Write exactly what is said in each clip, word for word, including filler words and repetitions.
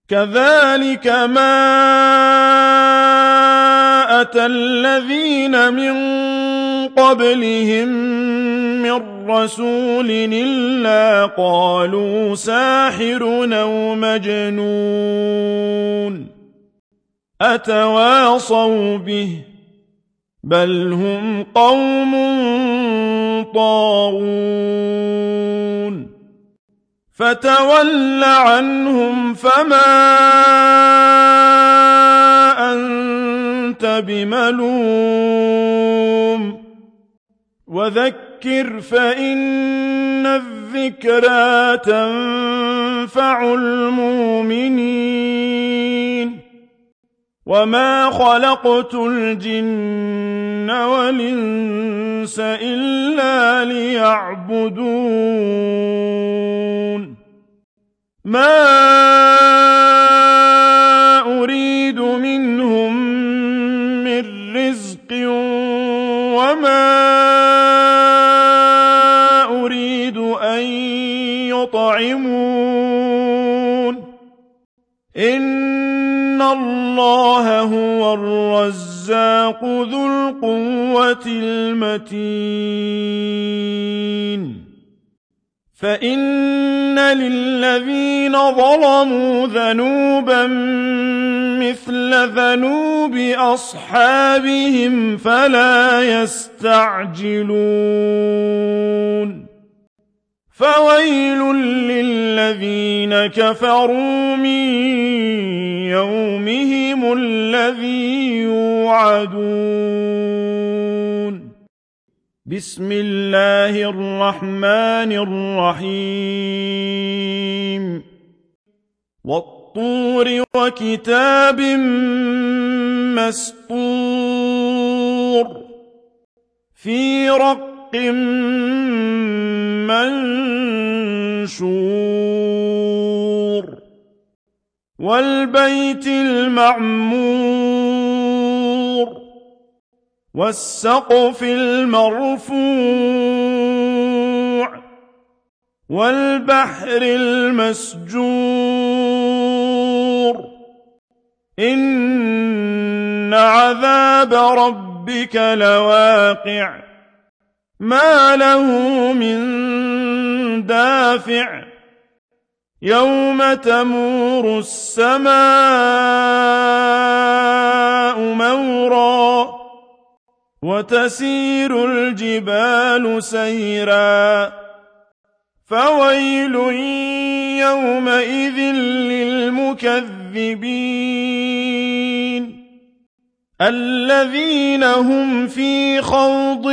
كذلك ما أتى الذين من قبلهم من رسول إلا قالوا ساحر أو مجنون أتواصوا به بل هم قوم طاغون فتول عنهم فما أنت بملوم وذكر فإن الذكرى تنفع المؤمنين وما خلقت الجن والإنس إلا ليعبدون ما أريد منهم من رزق وما أريد أن يطعمون إن الله هو الرزاق ذو القوة المتين فإن للذين ظلموا ذنوبا مثل ذنوب أصحابهم فلا يستعجلون فويل للذين كفروا من يومهم الذي يوعدون بسم الله الرحمن الرحيم والطور وكتاب مسطور في رق منشور والبيت المعمور والسقف المرفوع والبحر المسجور إن عذاب ربك لواقع ما له من دافع يوم تمور السماء مورا وتسير الجبال سيرا فويل يومئذ للمكذبين الذين هم في خوض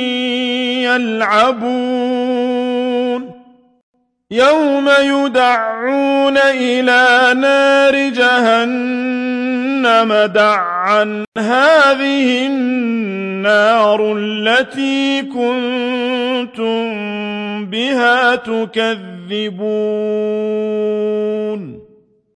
يلعبون يوم يدعون إلى نار جهنم دعا هذه النار التي كنتم بها تكذبون